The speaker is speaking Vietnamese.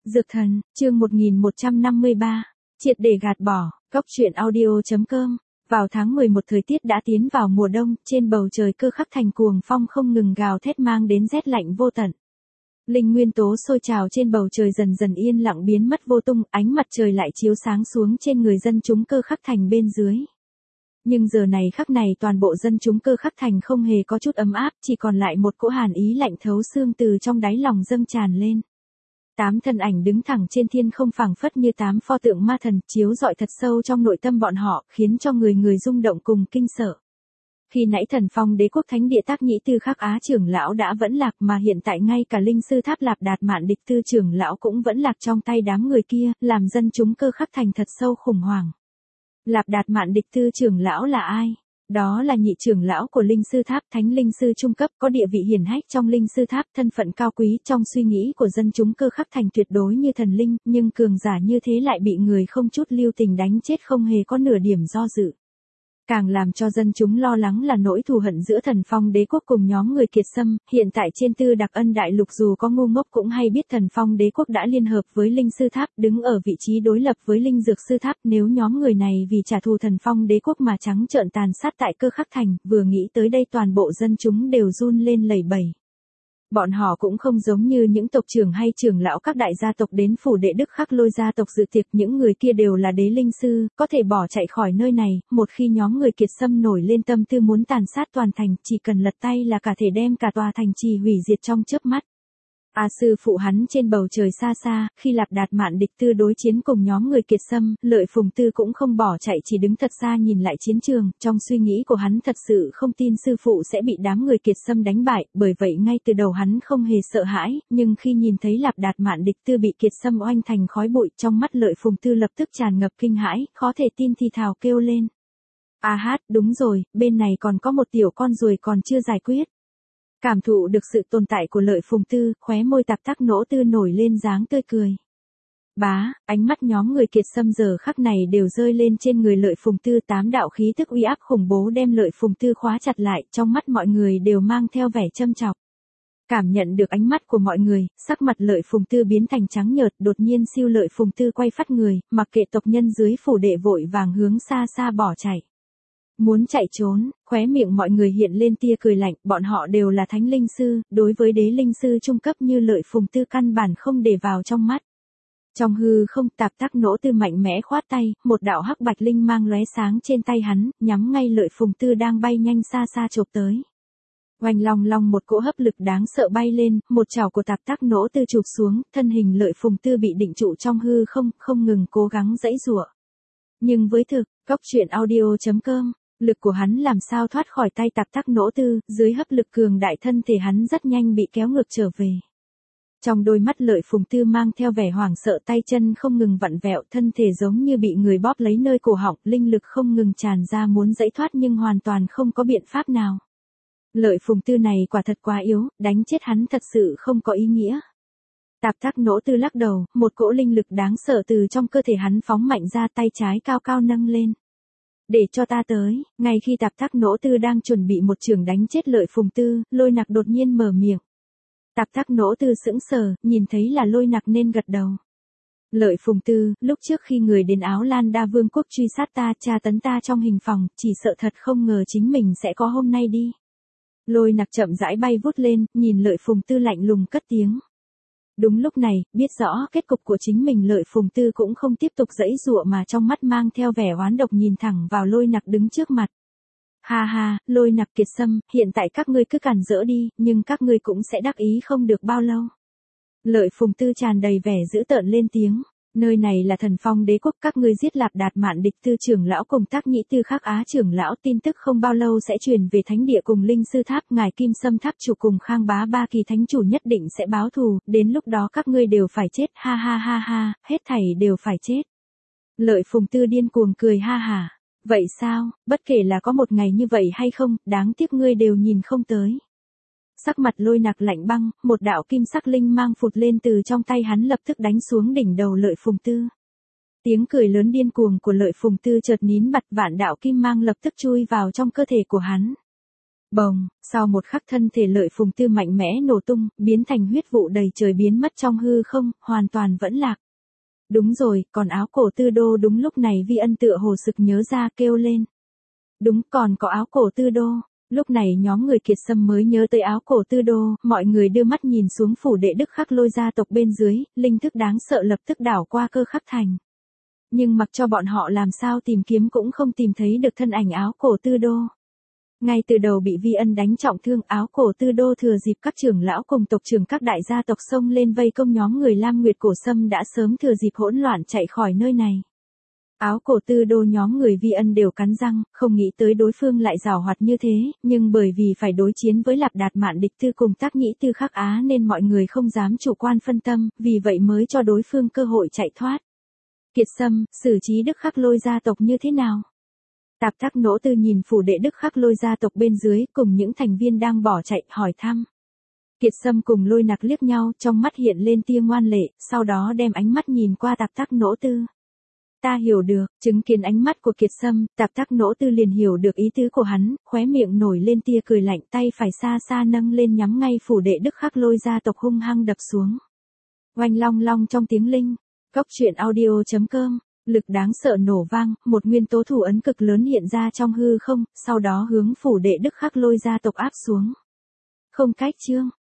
Dược thần, chương 1153, triệt để gạt bỏ, góc truyện audio.com. Vào tháng 11 thời tiết đã tiến vào mùa đông, trên bầu trời cơ khắc thành cuồng phong không ngừng gào thét mang đến rét lạnh vô tận. Linh nguyên tố sôi trào trên bầu trời dần dần yên lặng biến mất vô tung, ánh mặt trời lại chiếu sáng xuống trên người dân chúng cơ khắc thành bên dưới. Nhưng giờ này khắc này toàn bộ dân chúng cơ khắc thành không hề có chút ấm áp, chỉ còn lại một cỗ hàn ý lạnh thấu xương từ trong đáy lòng dâng tràn lên. 8 thân ảnh đứng thẳng trên thiên không phảng phất như 8 pho tượng ma thần, chiếu rọi thật sâu trong nội tâm bọn họ, khiến cho người người rung động cùng kinh sợ. Khi nãy Thần Phong Đế quốc thánh địa Tác Nhĩ Tư Khắc Á trưởng lão đã vẫn lạc, mà hiện tại ngay cả linh sư Tháp Lạp Đạt Mạn Địch Tư trưởng lão cũng vẫn lạc trong tay đám người kia, làm dân chúng cơ khắc thành thật sâu khủng hoảng. Lạp Đạt Mạn Địch Tư trưởng lão là ai? Đó là nhị trưởng lão của linh sư tháp, thánh linh sư trung cấp, có địa vị hiển hách trong linh sư tháp, thân phận cao quý trong suy nghĩ của dân chúng cơ khắc thành tuyệt đối như thần linh, nhưng cường giả như thế lại bị người không chút lưu tình đánh chết không hề có nửa điểm do dự. Càng làm cho dân chúng lo lắng là nỗi thù hận giữa Thần Phong Đế quốc cùng nhóm người Kiệt Sâm. Hiện tại trên Tư Đặc Ân đại lục dù có ngu ngốc cũng hay biết Thần Phong Đế quốc đã liên hợp với Linh Sư Tháp, đứng ở vị trí đối lập với Linh Dược Sư Tháp. Nếu nhóm người này vì trả thù Thần Phong Đế quốc mà trắng trợn tàn sát tại cơ khắc thành, vừa nghĩ tới đây toàn bộ dân chúng đều run lên lẩy bẩy. Bọn họ cũng không giống như những tộc trưởng hay trưởng lão các đại gia tộc đến phủ đệ Đức Khắc Lôi gia tộc dự tiệc, những người kia đều là đế linh sư, có thể bỏ chạy khỏi nơi này. Một khi nhóm người Kiệt Sâm nổi lên tâm tư muốn tàn sát toàn thành, chỉ cần lật tay là cả thể đem cả tòa thành trì hủy diệt trong chớp mắt. Sư phụ hắn trên bầu trời xa xa, khi Lạp Đạt Mạn Địch Tư đối chiến cùng nhóm người Kiệt Sâm, Lợi Phùng Tư cũng không bỏ chạy, chỉ đứng thật xa nhìn lại chiến trường. Trong suy nghĩ của hắn thật sự không tin sư phụ sẽ bị đám người Kiệt Sâm đánh bại, bởi vậy ngay từ đầu hắn không hề sợ hãi, nhưng khi nhìn thấy Lạp Đạt Mạn Địch Tư bị Kiệt Sâm oanh thành khói bụi, trong mắt Lợi Phùng Tư lập tức tràn ngập kinh hãi, khó thể tin thì thào kêu lên. Đúng rồi, bên này còn có một tiểu con ruồi còn chưa giải quyết. Cảm thụ được sự tồn tại của Lợi Phùng Tư, khóe môi Tạp Tác Nỗ Tư nổi lên dáng tươi cười. Ánh mắt nhóm người Kiệt Sâm giờ khắc này đều rơi lên trên người Lợi Phùng Tư, 8 đạo khí tức uy áp khủng bố đem Lợi Phùng Tư khóa chặt lại, trong mắt mọi người đều mang theo vẻ châm chọc. Cảm nhận được ánh mắt của mọi người, sắc mặt Lợi Phùng Tư biến thành trắng nhợt, đột nhiên siêu Lợi Phùng Tư quay phát người, mặc kệ tộc nhân dưới phủ đệ vội vàng hướng xa xa bỏ chạy. Muốn chạy trốn, khóe miệng mọi người hiện lên tia cười lạnh, bọn họ đều là thánh linh sư, đối với đế linh sư trung cấp như Lợi Phùng Tư căn bản không để vào trong mắt. Trong hư không, Tạp Tác Nỗ Tư mạnh mẽ khoát tay, một đạo hắc bạch linh mang lóe sáng trên tay hắn, nhắm ngay Lợi Phùng Tư đang bay nhanh xa xa chộp tới. Oanh long long, một cỗ hấp lực đáng sợ bay lên, một chảo của Tạp Tác Nỗ Tư chụp xuống, thân hình Lợi Phùng Tư bị định trụ trong hư không, không ngừng cố gắng giãy giụa. Nhưng với thực, góc truyện audio.com, lực của hắn làm sao thoát khỏi tay Tạp Tác Nỗ Tư, dưới hấp lực cường đại thân thể hắn rất nhanh bị kéo ngược trở về. Trong đôi mắt Lợi Phùng Tư mang theo vẻ hoảng sợ, tay chân không ngừng vặn vẹo, thân thể giống như bị người bóp lấy nơi cổ họng, linh lực không ngừng tràn ra muốn giãy thoát nhưng hoàn toàn không có biện pháp nào. Lợi Phùng Tư này quả thật quá yếu, đánh chết hắn thật sự không có ý nghĩa. Tạp Tác Nỗ Tư lắc đầu, một cỗ linh lực đáng sợ từ trong cơ thể hắn phóng mạnh ra, tay trái cao cao nâng lên. Để cho ta tới. Ngay khi Tạp Tác Nỗ Tư đang chuẩn bị một chưởng đánh chết Lợi Phùng Tư, Lôi Nặc đột nhiên mở miệng. Tạp Tác Nỗ Tư sững sờ, nhìn thấy là Lôi Nặc nên gật đầu. Lợi Phùng Tư, lúc trước khi người đến Áo Lan Đa Vương quốc truy sát ta, tra tấn ta trong hình phòng, chỉ sợ thật không ngờ chính mình sẽ có hôm nay đi. Lôi Nặc chậm rãi bay vút lên, nhìn Lợi Phùng Tư lạnh lùng cất tiếng. Đúng lúc này, biết rõ kết cục của chính mình, Lợi Phùng Tư cũng không tiếp tục giãy giụa mà trong mắt mang theo vẻ oán độc nhìn thẳng vào Lôi Nặc đứng trước mặt. Lôi Nặc Kiệt Sâm, hiện tại các ngươi cứ càn rỡ đi, nhưng các ngươi cũng sẽ đắc ý không được bao lâu. Lợi Phùng Tư tràn đầy vẻ dữ tợn lên tiếng. Nơi này là Thần Phong Đế quốc, các ngươi giết Lạp Đạt Mạn Địch Tư trưởng lão cùng Tác Nhĩ Tư Khắc Á trưởng lão, tin tức không bao lâu sẽ truyền về thánh địa cùng linh sư tháp, ngài Kim Sâm tháp chủ cùng Khang Bá ba kỳ thánh chủ nhất định sẽ báo thù, đến lúc đó các ngươi đều phải chết, hết thảy đều phải chết. Lợi Phùng Tư điên cuồng cười ha. Vậy sao, bất kể là có một ngày như vậy hay không, đáng tiếc ngươi đều nhìn không tới. Sắc mặt Lôi Nặc lạnh băng, một đạo kim sắc linh mang phụt lên từ trong tay hắn lập tức đánh xuống đỉnh đầu Lợi Phùng Tư. Tiếng cười lớn điên cuồng của Lợi Phùng Tư chợt nín bặt, vạn đạo kim mang lập tức chui vào trong cơ thể của hắn. Bồng, sau một khắc thân thể Lợi Phùng Tư mạnh mẽ nổ tung, biến thành huyết vụ đầy trời biến mất trong hư không, hoàn toàn vẫn lạc. Đúng rồi, còn áo cổ Tư Đô đúng lúc này Vi Ân tựa hồ sực nhớ ra kêu lên. Đúng, còn có áo cổ Tư Đô. Lúc này nhóm người Kiệt Sâm mới nhớ tới áo cổ Tư Đô, mọi người đưa mắt nhìn xuống phủ đệ Đức Khắc Lôi gia tộc bên dưới, linh thức đáng sợ lập tức đảo qua Cơ Khắc Thành. Nhưng mặc cho bọn họ làm sao tìm kiếm cũng không tìm thấy được thân ảnh áo cổ Tư Đô. Ngay từ đầu bị Vi Ân đánh trọng thương, áo cổ Tư Đô thừa dịp các trưởng lão cùng tộc trưởng các đại gia tộc xông lên vây công nhóm người Lam Nguyệt Cổ Sâm đã sớm thừa dịp hỗn loạn chạy khỏi nơi này. Áo cổ Tư Đô nhóm người Vi Ân đều cắn răng, không nghĩ tới đối phương lại giàu hoạt như thế, nhưng bởi vì phải đối chiến với Lạp Đạt Mạn Địch Tư cùng Tác Nhĩ Tư Khắc Á nên mọi người không dám chủ quan phân tâm, vì vậy mới cho đối phương cơ hội chạy thoát. Kiệt Sâm, xử trí Đức Khắc Lôi gia tộc như thế nào? Tạp Tắc Nỗ Tư nhìn phủ đệ Đức Khắc Lôi gia tộc bên dưới cùng những thành viên đang bỏ chạy, hỏi thăm. Kiệt Sâm cùng Lôi Nặc liếc nhau, trong mắt hiện lên tia ngoan lệ, sau đó đem ánh mắt nhìn qua Tạp Tắc Nỗ Tư. Ta hiểu được, chứng kiến ánh mắt của Kiệt Sâm, Tạp Tắc Nỗ Tư liền hiểu được ý tứ của hắn, khóe miệng nổi lên tia cười lạnh, tay phải xa xa nâng lên nhắm ngay phủ đệ Đức Khắc Lôi gia tộc hung hăng đập xuống. Oanh long long trong tiếng linh, Cốc Truyện Audio.com. Lực đáng sợ nổ vang, một nguyên tố thủ ấn cực lớn hiện ra trong hư không, sau đó hướng phủ đệ Đức Khắc Lôi gia tộc áp xuống. Không cách chương,